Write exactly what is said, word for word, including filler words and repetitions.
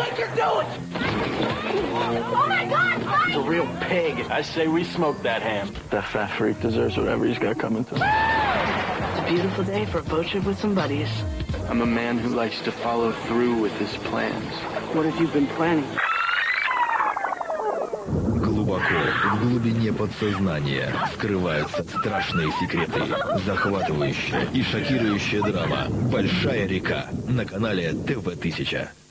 think you're doing? Oh my God! He's a real pig. I say we smoke that ham. That fat freak deserves whatever he's got coming to him. It's a beautiful day for a boat trip with some buddies. I'm a man who likes to follow through with his plans. What have you been planning? Глубоко, в глубине подсознания скрываются страшные секреты, захватывающая и шокирующая драма «Большая река» на канале тэ вэ тысяча.